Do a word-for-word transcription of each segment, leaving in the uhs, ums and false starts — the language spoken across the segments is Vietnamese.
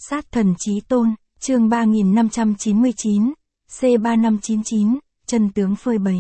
Sát thần chí tôn, chương ba nghìn năm trăm chín mươi chín, C ba năm chín chín, chân tướng phơi bày.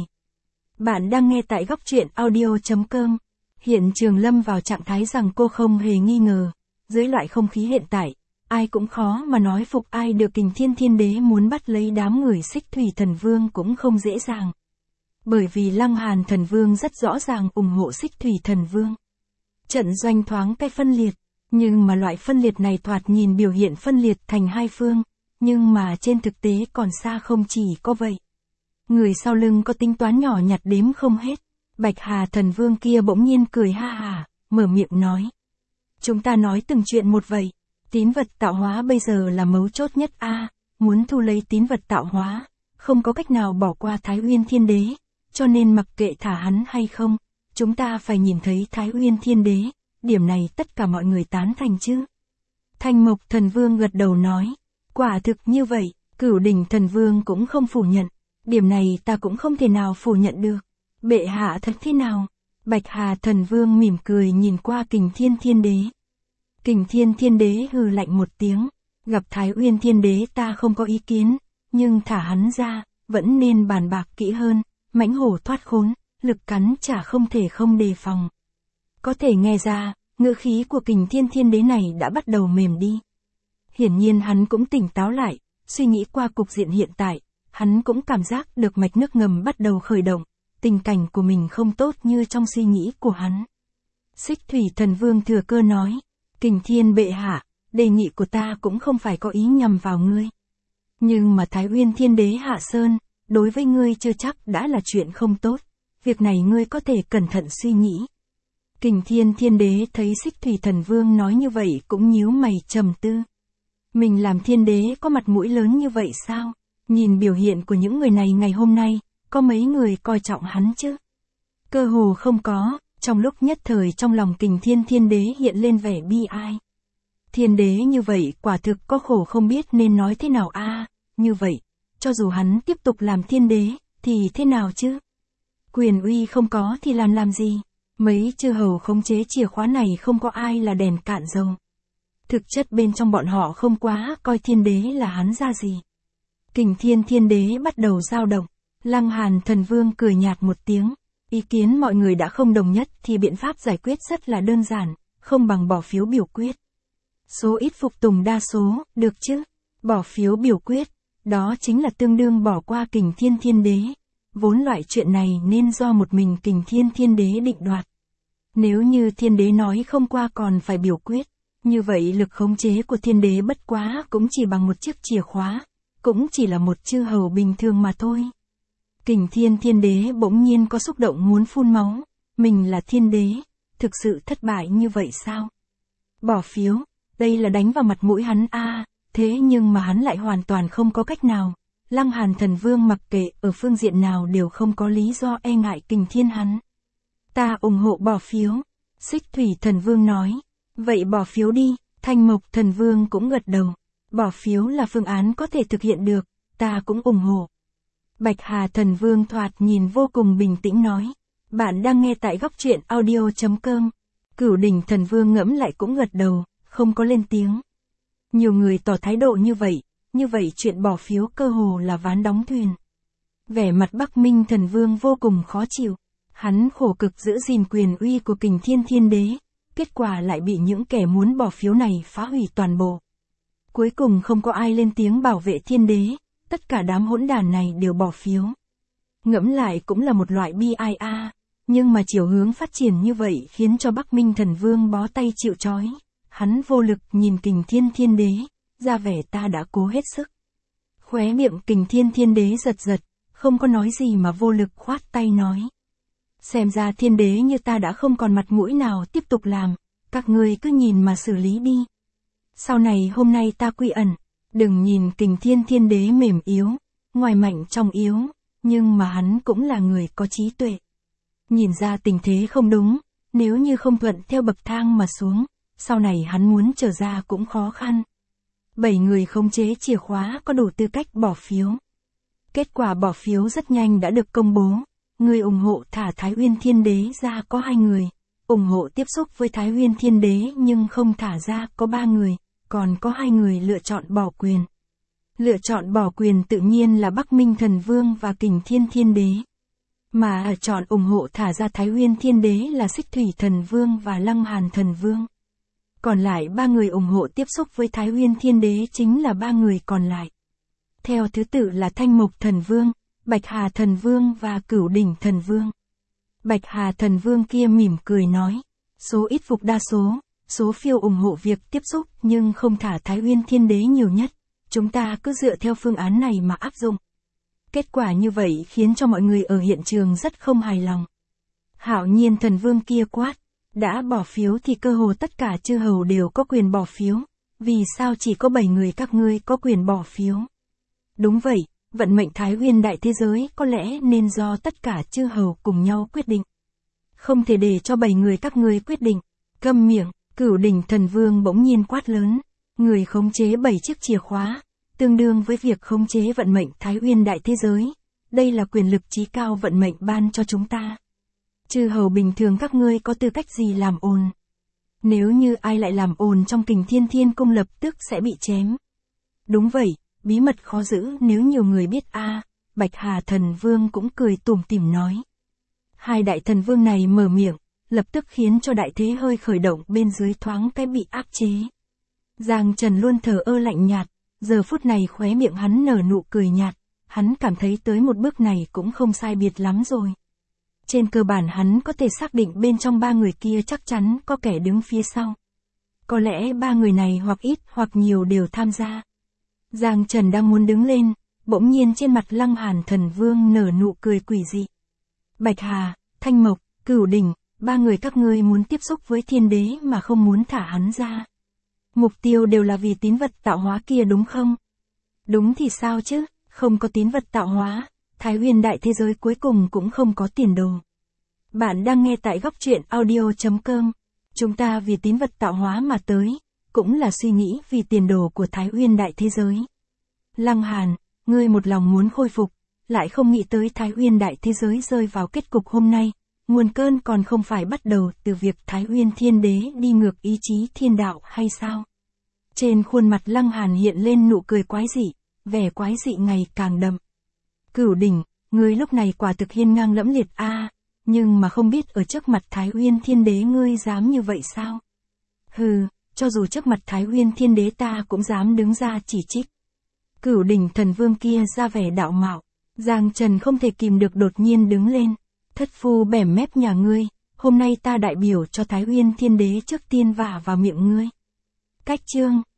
Bạn đang nghe tại góc truyện audio.com. Hiện Trường lâm vào trạng thái rằng cô không hề nghi ngờ. Dưới loại không khí hiện tại, ai cũng khó mà nói phục ai được. Kình Thiên Thiên Đế muốn bắt lấy đám người Xích Thủy Thần Vương cũng không dễ dàng. Bởi vì Lăng Hàn Thần Vương rất rõ ràng ủng hộ Xích Thủy Thần Vương. Trận doanh thoáng cái phân liệt, nhưng mà loại phân liệt này thoạt nhìn biểu hiện phân liệt thành hai phương, nhưng mà trên thực tế còn xa không chỉ có vậy. Người sau lưng có tính toán nhỏ nhặt đếm không hết. Bạch Hà Thần Vương kia bỗng nhiên cười ha hà, mở miệng nói. Chúng ta nói từng chuyện một vậy, tín vật tạo hóa bây giờ là mấu chốt nhất a à, muốn thu lấy tín vật tạo hóa, không có cách nào bỏ qua Thái Uyên Thiên Đế, cho nên mặc kệ thả hắn hay không, chúng ta phải nhìn thấy Thái Uyên Thiên Đế, điểm này tất cả mọi người tán thành chứ. Thanh Mộc Thần Vương gật đầu nói, quả thực như vậy, Cửu Đỉnh Thần Vương cũng không phủ nhận, điểm này ta cũng không thể nào phủ nhận được. Bệ hạ thật thế nào? Bạch Hà Thần Vương mỉm cười nhìn qua Kình Thiên Thiên Đế. Kình Thiên Thiên Đế hừ lạnh một tiếng, gặp Thái Uyên Thiên Đế ta không có ý kiến, nhưng thả hắn ra, vẫn nên bàn bạc kỹ hơn, mãnh hổ thoát khốn, lực cắn chả không thể không đề phòng. Có thể nghe ra, ngữ khí của Kình Thiên Thiên Đế này đã bắt đầu mềm đi. Hiển nhiên hắn cũng tỉnh táo lại, suy nghĩ qua cục diện hiện tại, hắn cũng cảm giác được mạch nước ngầm bắt đầu khởi động, tình cảnh của mình không tốt như trong suy nghĩ của hắn. Xích Thủy Thần Vương thừa cơ nói, Kình Thiên bệ hạ, đề nghị của ta cũng không phải có ý nhằm vào ngươi. Nhưng mà Thái Uyên Thiên Đế hạ sơn, đối với ngươi chưa chắc đã là chuyện không tốt, việc này ngươi có thể cẩn thận suy nghĩ. Kình Thiên Thiên Đế thấy Xích Thủy Thần Vương nói như vậy cũng nhíu mày trầm tư. Mình làm thiên đế có mặt mũi lớn như vậy sao? Nhìn biểu hiện của những người này ngày hôm nay, có mấy người coi trọng hắn chứ? Cơ hồ không có, trong lúc nhất thời trong lòng Kình Thiên Thiên Đế hiện lên vẻ bi ai. Thiên đế như vậy quả thực có khổ không biết nên nói thế nào a à, như vậy, cho dù hắn tiếp tục làm thiên đế, thì thế nào chứ? Quyền uy không có thì làm làm gì? Mấy chư hầu khống chế chìa khóa này không có ai là đèn cạn dầu. Thực chất bên trong bọn họ không quá coi thiên đế là hắn ra gì. Kình Thiên Thiên Đế bắt đầu dao động. Lăng Hàn Thần Vương cười nhạt một tiếng. Ý kiến mọi người đã không đồng nhất thì biện pháp giải quyết rất là đơn giản, không bằng bỏ phiếu biểu quyết. Số ít phục tùng đa số, được chứ? Bỏ phiếu biểu quyết, đó chính là tương đương bỏ qua Kình Thiên Thiên Đế. Vốn loại chuyện này nên do một mình Kình Thiên Thiên Đế định đoạt. Nếu như thiên đế nói không qua còn phải biểu quyết, như vậy lực khống chế của thiên đế bất quá cũng chỉ bằng một chiếc chìa khóa, cũng chỉ là một chư hầu bình thường mà thôi. Kình Thiên Thiên Đế bỗng nhiên có xúc động muốn phun máu, mình là thiên đế, thực sự thất bại như vậy sao? Bỏ phiếu, đây là đánh vào mặt mũi hắn a à, thế nhưng mà hắn lại hoàn toàn không có cách nào. Lăng Hàn Thần Vương mặc kệ ở phương diện nào đều không có lý do e ngại Kình Thiên hắn. Ta ủng hộ bỏ phiếu, Xích Thủy Thần Vương nói. Vậy bỏ phiếu đi, Thanh Mộc Thần Vương cũng gật đầu. Bỏ phiếu là phương án có thể thực hiện được, ta cũng ủng hộ. Bạch Hà Thần Vương thoạt nhìn vô cùng bình tĩnh nói. Bạn đang nghe tại góc truyện audio.com. Cửu Đỉnh Thần Vương ngẫm lại cũng gật đầu, không có lên tiếng. Nhiều người tỏ thái độ như vậy, như vậy chuyện bỏ phiếu cơ hồ là ván đóng thuyền. Vẻ mặt Bắc Minh Thần Vương vô cùng khó chịu. Hắn khổ cực giữ gìn quyền uy của Kình Thiên Thiên Đế, kết quả lại bị những kẻ muốn bỏ phiếu này phá hủy toàn bộ. Cuối cùng không có ai lên tiếng bảo vệ thiên đế, tất cả đám hỗn đản này đều bỏ phiếu. Ngẫm lại cũng là một loại bi ai a, nhưng mà chiều hướng phát triển như vậy khiến cho Bắc Minh Thần Vương bó tay chịu trói. Hắn vô lực nhìn Kình Thiên Thiên Đế, ra vẻ ta đã cố hết sức. Khóe miệng Kình Thiên Thiên Đế giật giật, không có nói gì mà vô lực khoát tay nói. Xem ra thiên đế như ta đã không còn mặt mũi nào tiếp tục làm, các ngươi cứ nhìn mà xử lý đi. Sau này hôm nay ta quy ẩn, đừng nhìn Kình Thiên Thiên Đế mềm yếu, ngoài mạnh trong yếu, nhưng mà hắn cũng là người có trí tuệ. Nhìn ra tình thế không đúng, nếu như không thuận theo bậc thang mà xuống, sau này hắn muốn trở ra cũng khó khăn. Bảy người khống chế chìa khóa có đủ tư cách bỏ phiếu. Kết quả bỏ phiếu rất nhanh đã được công bố. Người ủng hộ thả Thái Uyên Thiên Đế ra có hai người, ủng hộ tiếp xúc với Thái Uyên Thiên Đế nhưng không thả ra có ba người, còn có hai người lựa chọn bỏ quyền. Lựa chọn bỏ quyền tự nhiên là Bắc Minh Thần Vương và Kình Thiên Thiên Đế. Mà chọn ủng hộ thả ra Thái Uyên Thiên Đế là Xích Thủy Thần Vương và Lăng Hàn Thần Vương. Còn lại ba người ủng hộ tiếp xúc với Thái Uyên Thiên Đế chính là ba người còn lại. Theo thứ tự là Thanh Mộc Thần Vương, Bạch Hà Thần Vương và Cửu Đỉnh Thần Vương. Bạch Hà Thần Vương kia mỉm cười nói, số ít phục đa số, số phiếu ủng hộ việc tiếp xúc nhưng không thả Thái Uyên Thiên Đế nhiều nhất, chúng ta cứ dựa theo phương án này mà áp dụng. Kết quả như vậy khiến cho mọi người ở hiện trường rất không hài lòng. Hạo Nhiên Thần Vương kia quát, đã bỏ phiếu thì cơ hồ tất cả chư hầu đều có quyền bỏ phiếu, vì sao chỉ có bảy người các ngươi có quyền bỏ phiếu? Đúng vậy, vận mệnh Thái Uyên đại thế giới có lẽ nên do tất cả chư hầu cùng nhau quyết định. Không thể để cho bảy người các ngươi quyết định. Câm miệng, Cửu Đỉnh Thần Vương bỗng nhiên quát lớn, người khống chế bảy chiếc chìa khóa, tương đương với việc khống chế vận mệnh Thái Uyên đại thế giới. Đây là quyền lực chí cao vận mệnh ban cho chúng ta. Chư hầu bình thường các ngươi có tư cách gì làm ồn? Nếu như ai lại làm ồn trong Kình Thiên Thiên Cung lập tức sẽ bị chém. Đúng vậy, bí mật khó giữ nếu nhiều người biết a. À, Bạch Hà Thần Vương cũng cười tủm tỉm nói. Hai đại thần vương này mở miệng, lập tức khiến cho đại thế hơi khởi động bên dưới thoáng cái bị áp chế. Giang Trần luôn thờ ơ lạnh nhạt, giờ phút này khóe miệng hắn nở nụ cười nhạt, hắn cảm thấy tới một bước này cũng không sai biệt lắm rồi. Trên cơ bản hắn có thể xác định bên trong ba người kia chắc chắn có kẻ đứng phía sau. Có lẽ ba người này hoặc ít hoặc nhiều đều tham gia. Giang Trần đang muốn đứng lên, bỗng nhiên trên mặt Lăng Hàn Thần Vương nở nụ cười quỷ dị. Bạch Hà, Thanh Mộc, Cửu Đỉnh, ba người các ngươi muốn tiếp xúc với Thiên Đế mà không muốn thả hắn ra. Mục tiêu đều là vì tín vật tạo hóa kia đúng không? Đúng thì sao chứ, không có tín vật tạo hóa, Thái Uyên đại thế giới cuối cùng cũng không có tiền đồ. Bạn đang nghe tại góc truyện audio chấm com. Chúng ta vì tín vật tạo hóa mà tới, cũng là suy nghĩ vì tiền đồ của Thái Uyên đại thế giới. Lăng Hàn, ngươi một lòng muốn khôi phục, lại không nghĩ tới Thái Uyên đại thế giới rơi vào kết cục hôm nay. Nguồn cơn còn không phải bắt đầu từ việc Thái Uyên Thiên Đế đi ngược ý chí thiên đạo hay sao? Trên khuôn mặt Lăng Hàn hiện lên nụ cười quái dị, vẻ quái dị ngày càng đậm. Cửu Đỉnh, ngươi lúc này quả thực hiên ngang lẫm liệt a, à, nhưng mà không biết ở trước mặt Thái Uyên Thiên Đế ngươi dám như vậy sao? Hừ, cho dù trước mặt Thái Uyên Thiên Đế ta cũng dám đứng ra chỉ trích. Cửu Đỉnh Thần Vương kia ra vẻ đạo mạo, Giang Trần không thể kìm được đột nhiên đứng lên. Thất phu bẻm mép nhà ngươi, hôm nay ta đại biểu cho Thái Uyên Thiên Đế trước tiên vả vào miệng ngươi. Cách chương